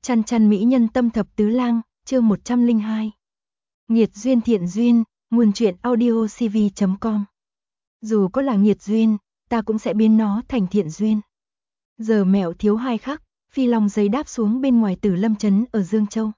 Chăn chăn mỹ nhân tâm thập tứ lang, chương 102. Nghiệt duyên thiện duyên, nguồn truyện audio cv.com. Dù có là nghiệt duyên, ta cũng sẽ biến nó thành thiện duyên. Giờ mẹo thiếu 2 khắc, phi long giấy đáp xuống bên ngoài Tử Lâm trấn ở Dương Châu.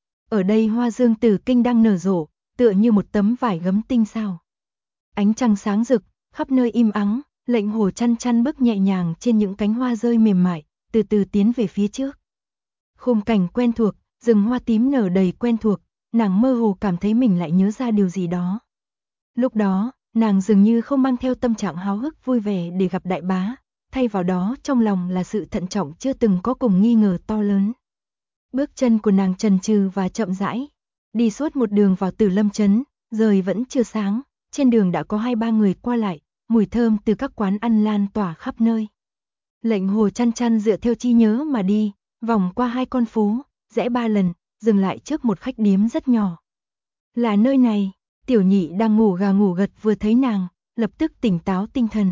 Ở đây hoa dương tử kinh đang nở rộ, tựa như một tấm vải gấm tinh xảo. Ánh trăng sáng rực, khắp nơi im ắng, Lệnh Hồ chăn chăn bước nhẹ nhàng trên những cánh hoa rơi mềm mại, từ từ tiến về phía trước. Khung cảnh quen thuộc, rừng hoa tím nở đầy quen thuộc, nàng mơ hồ cảm thấy mình lại nhớ ra điều gì đó. Lúc đó, nàng dường như không mang theo tâm trạng háo hức vui vẻ để gặp đại bá, thay vào đó trong lòng là sự thận trọng chưa từng có cùng nghi ngờ to lớn. Bước chân của nàng chần chừ và chậm rãi, đi suốt một đường vào Tử Lâm trấn, trời vẫn chưa sáng, trên đường đã có 2-3 người qua lại, mùi thơm từ các quán ăn lan tỏa khắp nơi. Lệnh Hồ chăn chăn dựa theo trí nhớ mà đi, vòng qua 2 con phố, rẽ 3 lần, dừng lại trước một khách điếm rất nhỏ. Là nơi này, Tiểu Nhị đang ngủ gà ngủ gật vừa thấy nàng, lập tức tỉnh táo tinh thần.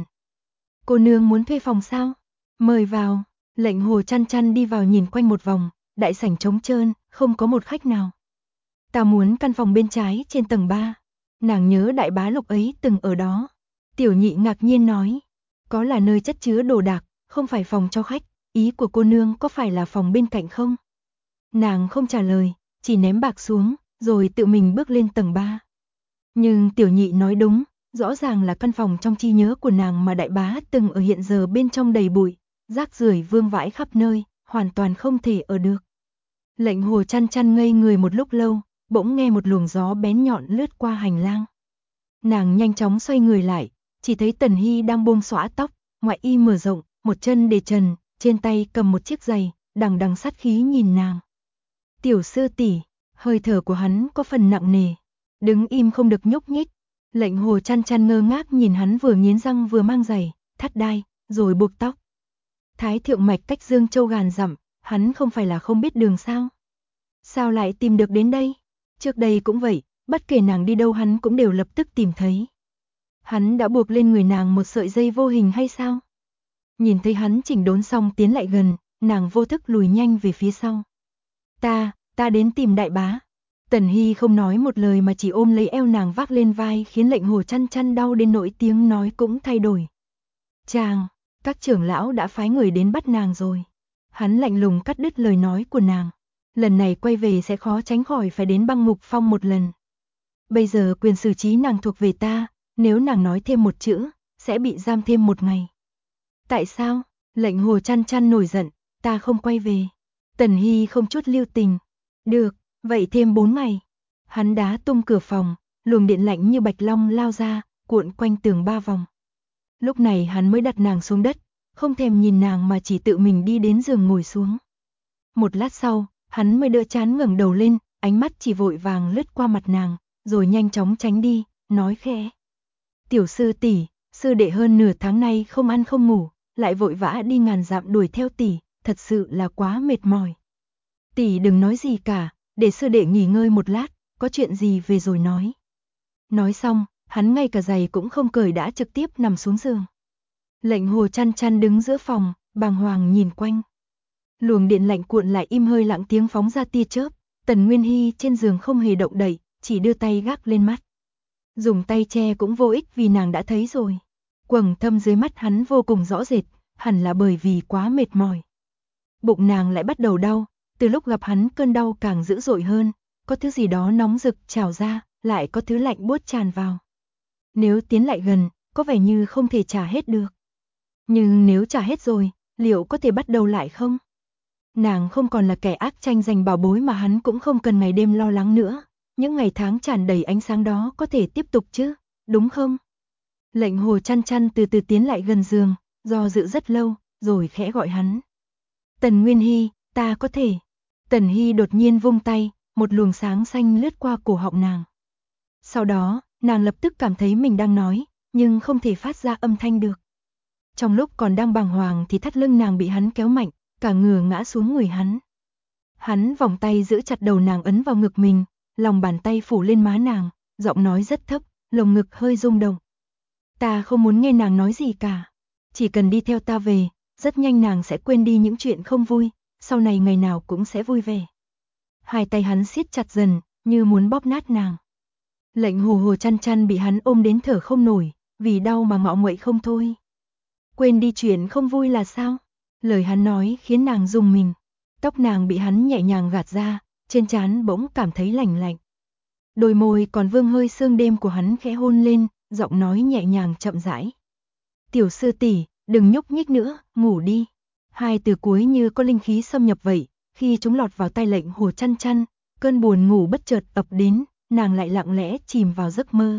Cô nương muốn thuê phòng sao? Mời vào. Lệnh Hồ chăn chăn đi vào nhìn quanh một vòng, đại sảnh trống trơn, không có một khách nào. Ta muốn căn phòng bên trái trên tầng 3. Nàng nhớ đại bá lúc ấy từng ở đó. Tiểu Nhị ngạc nhiên nói, có là nơi chất chứa đồ đạc, không phải phòng cho khách, ý của cô nương có phải là phòng bên cạnh không? Nàng không trả lời, chỉ ném bạc xuống, rồi tự mình bước lên tầng 3. Nhưng Tiểu Nhị nói đúng, rõ ràng là căn phòng trong trí nhớ của nàng mà đại bá từng ở, hiện giờ bên trong đầy bụi, rác rưởi vương vãi khắp nơi, hoàn toàn không thể ở được. Lệnh Hồ chăn chăn ngây người một lúc lâu, bỗng nghe một luồng gió bén nhọn lướt qua hành lang. Nàng nhanh chóng xoay người lại, chỉ thấy Tần Hy đang buông xõa tóc, ngoại y mở rộng, một chân để trần, trên tay cầm một chiếc giày, đằng đằng sát khí nhìn nàng. Tiểu sư tỷ, hơi thở của hắn có phần nặng nề, đứng im không được nhúc nhích. Lệnh Hồ chăn chăn ngơ ngác nhìn hắn vừa nghiến răng vừa mang giày, thắt đai, rồi buộc tóc. Thái thượng mạch cách Dương Châu ngàn dặm, hắn không phải là không biết đường sao? Sao lại tìm được đến đây? Trước đây cũng vậy, bất kể nàng đi đâu hắn cũng đều lập tức tìm thấy. Hắn đã buộc lên người nàng một sợi dây vô hình hay sao? Nhìn thấy hắn chỉnh đốn xong tiến lại gần, nàng vô thức lùi nhanh về phía sau. Ta đến tìm đại bá. Tần Hy không nói một lời mà chỉ ôm lấy eo nàng vác lên vai, khiến Lệnh Hồ chăn chăn đau đến nỗi tiếng nói cũng thay đổi. Chàng, các trưởng lão đã phái người đến bắt nàng rồi. Hắn lạnh lùng cắt đứt lời nói của nàng. Lần này quay về sẽ khó tránh khỏi phải đến băng ngục phong một lần. Bây giờ quyền xử trí nàng thuộc về ta, nếu nàng nói thêm một chữ, sẽ bị giam thêm 1 ngày. Tại sao? Lệnh Hồ chăn chăn nổi giận, ta không quay về. Tần Hy không chút lưu tình. Được, vậy thêm 4 ngày. Hắn đá tung cửa phòng, luồng điện lạnh như bạch long lao ra, cuộn quanh tường 3 vòng. Lúc này hắn mới đặt nàng xuống đất, không thèm nhìn nàng mà chỉ tự mình đi đến giường ngồi xuống. Một lát sau, hắn mới đỡ chán ngẩng đầu lên, ánh mắt chỉ vội vàng lướt qua mặt nàng, rồi nhanh chóng tránh đi, nói khẽ. Tiểu sư tỷ, sư đệ hơn nửa tháng nay không ăn không ngủ, lại vội vã đi ngàn dặm đuổi theo tỷ, thật sự là quá mệt mỏi. Tỷ đừng nói gì cả, để sư đệ nghỉ ngơi một lát, có chuyện gì về rồi nói. Nói xong, hắn ngay cả giày cũng không cởi đã trực tiếp nằm xuống giường. Lệnh Hồ chăn chăn đứng giữa phòng, bàng hoàng nhìn quanh. Luồng điện lạnh cuộn lại im hơi lặng tiếng phóng ra tia chớp, Tần Nguyên Hy trên giường không hề động đậy, chỉ đưa tay gác lên mắt. Dùng tay che cũng vô ích vì nàng đã thấy rồi. Quầng thâm dưới mắt hắn vô cùng rõ rệt, hẳn là bởi vì quá mệt mỏi. Bụng nàng lại bắt đầu đau, từ lúc gặp hắn cơn đau càng dữ dội hơn, có thứ gì đó nóng rực trào ra, lại có thứ lạnh buốt tràn vào. Nếu tiến lại gần, có vẻ như không thể trả hết được. Nhưng nếu trả hết rồi, liệu có thể bắt đầu lại không? Nàng không còn là kẻ ác tranh giành bảo bối mà hắn cũng không cần ngày đêm lo lắng nữa. Những ngày tháng tràn đầy ánh sáng đó có thể tiếp tục chứ, đúng không? Lệnh Hồ chăn chăn từ từ tiến lại gần giường, do dự rất lâu, rồi khẽ gọi hắn. Tần Nguyên Hy, ta có thể. Tần Hy đột nhiên vung tay, một luồng sáng xanh lướt qua cổ họng nàng. Sau đó, nàng lập tức cảm thấy mình đang nói, nhưng không thể phát ra âm thanh được. Trong lúc còn đang bàng hoàng thì thắt lưng nàng bị hắn kéo mạnh, cả người ngã xuống người hắn. Hắn vòng tay giữ chặt đầu nàng ấn vào ngực mình, lòng bàn tay phủ lên má nàng, giọng nói rất thấp, lồng ngực hơi rung động. Ta không muốn nghe nàng nói gì cả, chỉ cần đi theo ta về, rất nhanh nàng sẽ quên đi những chuyện không vui, sau này ngày nào cũng sẽ vui vẻ. Hai tay hắn siết chặt dần, như muốn bóp nát nàng. Lệnh Hồ Hồ chăn chăn bị hắn ôm đến thở không nổi, vì đau mà ngọ nguậy không thôi. Quên đi chuyện không vui là sao? Lời hắn nói khiến nàng rùng mình. Tóc nàng bị hắn nhẹ nhàng gạt ra, trên trán bỗng cảm thấy lạnh lạnh. Đôi môi còn vương hơi sương đêm của hắn khẽ hôn lên, giọng nói nhẹ nhàng chậm rãi. Tiểu sư tỷ, đừng nhúc nhích nữa, ngủ đi. Hai từ cuối như có linh khí xâm nhập vậy, khi chúng lọt vào tai Lệnh Hồ chăn chăn, cơn buồn ngủ bất chợt ập đến, nàng lại lặng lẽ chìm vào giấc mơ.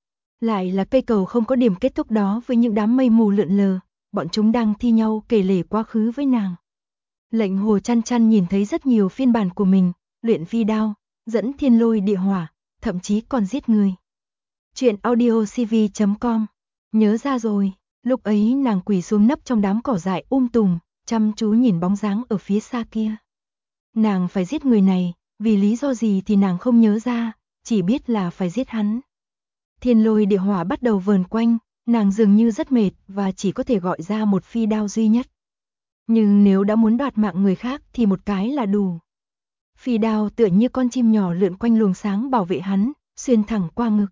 Lại là cây cầu không có điểm kết thúc đó với những đám mây mù lượn lờ, bọn chúng đang thi nhau kể lể quá khứ với nàng. Lệnh Hồ chăn chăn nhìn thấy rất nhiều phiên bản của mình, luyện phi đao, dẫn thiên lôi địa hỏa, thậm chí còn giết người. Chuyện audiocv.com. Nhớ ra rồi, lúc ấy nàng quỳ xuống nấp trong đám cỏ dại tùm, chăm chú nhìn bóng dáng ở phía xa kia. Nàng phải giết người này, vì lý do gì thì nàng không nhớ ra, chỉ biết là phải giết hắn. Thiên lôi địa hỏa bắt đầu vờn quanh, nàng dường như rất mệt và chỉ có thể gọi ra một phi đao duy nhất. Nhưng nếu đã muốn đoạt mạng người khác thì một cái là đủ. Phi đao tựa như con chim nhỏ lượn quanh luồng sáng bảo vệ hắn, xuyên thẳng qua ngực.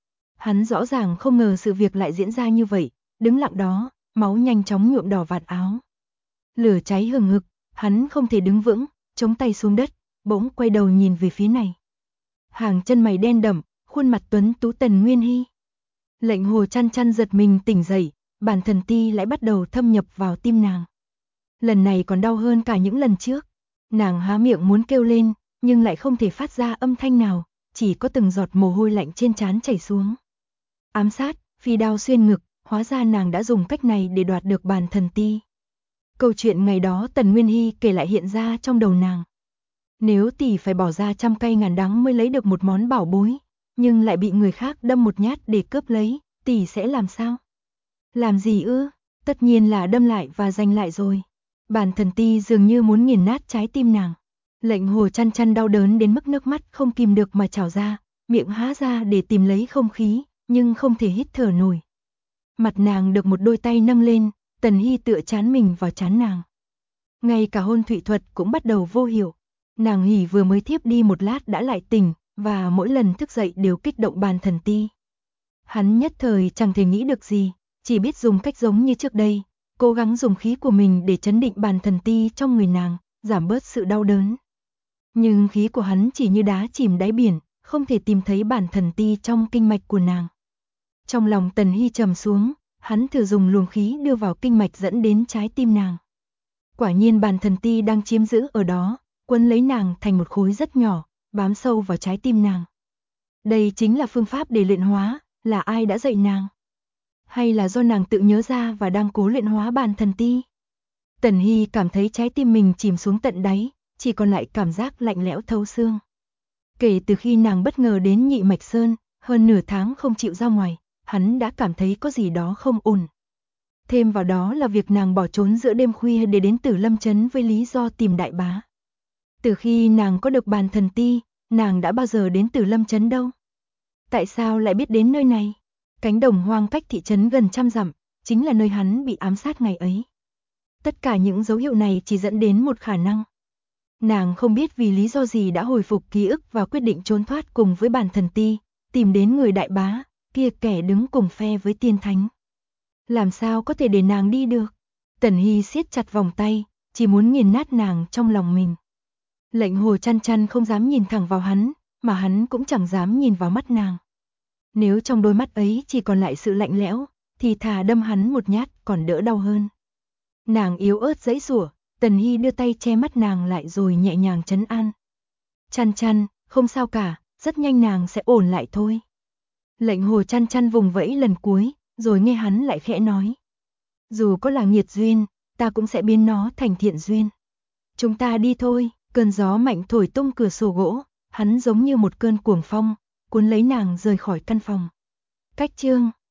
Hắn rõ ràng không ngờ sự việc lại diễn ra như vậy, đứng lặng đó, máu nhanh chóng nhuộm đỏ vạt áo. Lửa cháy hừng hực, hắn không thể đứng vững, chống tay xuống đất, bỗng quay đầu nhìn về phía này. Hàng chân mày đen đậm, khuôn mặt tuấn tú Tần Nguyên Hy. Lệnh Hồ chăn chăn giật mình tỉnh dậy, bản thần ti lại bắt đầu thâm nhập vào tim nàng. Lần này còn đau hơn cả những lần trước. Nàng há miệng muốn kêu lên, nhưng lại không thể phát ra âm thanh nào, chỉ có từng giọt mồ hôi lạnh trên trán chảy xuống. Ám sát, phi đao xuyên ngực, hóa ra nàng đã dùng cách này để đoạt được bản thần ti. Câu chuyện ngày đó Tần Nguyên Hy kể lại hiện ra trong đầu nàng. Nếu tỷ phải bỏ ra trăm cây ngàn đắng mới lấy được một món bảo bối, nhưng lại bị người khác đâm một nhát để cướp lấy, tỷ sẽ làm sao? Làm gì ư? Tất nhiên là đâm lại và giành lại rồi. Bản thần ti dường như muốn nghiền nát trái tim nàng. Lệnh Hồ chăn chăn đau đớn đến mức nước mắt không kìm được mà trào ra, miệng há ra để tìm lấy không khí, nhưng không thể hít thở nổi. Mặt nàng được một đôi tay nâng lên, Tần Hy tựa trán mình vào trán nàng. Ngay cả hôn thủy thuật cũng bắt đầu vô hiệu. Nàng Hỉ vừa mới thiếp đi một lát đã lại tỉnh, và mỗi lần thức dậy đều kích động bản thần ti. Hắn nhất thời chẳng thể nghĩ được gì, chỉ biết dùng cách giống như trước đây, cố gắng dùng khí của mình để chấn định bản thần ti trong người nàng, giảm bớt sự đau đớn. Nhưng khí của hắn chỉ như đá chìm đáy biển, không thể tìm thấy bản thần ti trong kinh mạch của nàng. Trong lòng Tần Hy trầm xuống, hắn thử dùng luồng khí đưa vào kinh mạch dẫn đến trái tim nàng. Quả nhiên bản thần ti đang chiếm giữ ở đó, quấn lấy nàng thành một khối rất nhỏ, bám sâu vào trái tim nàng. Đây chính là phương pháp để luyện hóa, là ai đã dạy nàng? Hay là do nàng tự nhớ ra và đang cố luyện hóa bản thần ti? Tần Hy cảm thấy trái tim mình chìm xuống tận đáy, chỉ còn lại cảm giác lạnh lẽo thấu xương. Kể từ khi nàng bất ngờ đến Nhị Mạch Sơn, hơn nửa tháng không chịu ra ngoài, hắn đã cảm thấy có gì đó không ổn. Thêm vào đó là việc nàng bỏ trốn giữa đêm khuya để đến Tử Lâm Trấn với lý do tìm đại bá. Từ khi nàng có được bản thần ti, nàng đã bao giờ đến Tử Lâm Trấn đâu? Tại sao lại biết đến nơi này? Cánh đồng hoang cách thị trấn gần 100 dặm, chính là nơi hắn bị ám sát ngày ấy. Tất cả những dấu hiệu này chỉ dẫn đến một khả năng. Nàng không biết vì lý do gì đã hồi phục ký ức và quyết định trốn thoát cùng với bản thần ti, tìm đến người đại bá, kia kẻ đứng cùng phe với tiên thánh. Làm sao có thể để nàng đi được? Tần Hy siết chặt vòng tay, chỉ muốn nghiền nát nàng trong lòng mình. Lệnh Hồ chăn chăn không dám nhìn thẳng vào hắn, mà hắn cũng chẳng dám nhìn vào mắt nàng. Nếu trong đôi mắt ấy chỉ còn lại sự lạnh lẽo, thì thà đâm hắn một nhát còn đỡ đau hơn. Nàng yếu ớt giãy giụa, Tần Hy đưa tay che mắt nàng lại rồi nhẹ nhàng trấn an. Chăn chăn, không sao cả, rất nhanh nàng sẽ ổn lại thôi. Lệnh Hồ chăn chăn vùng vẫy lần cuối, rồi nghe hắn lại khẽ nói. Dù có là nghiệt duyên, ta cũng sẽ biến nó thành thiện duyên. Chúng ta đi thôi. Cơn gió mạnh thổi tung cửa sổ gỗ, hắn giống như một cơn cuồng phong, cuốn lấy nàng rời khỏi căn phòng. Cách chương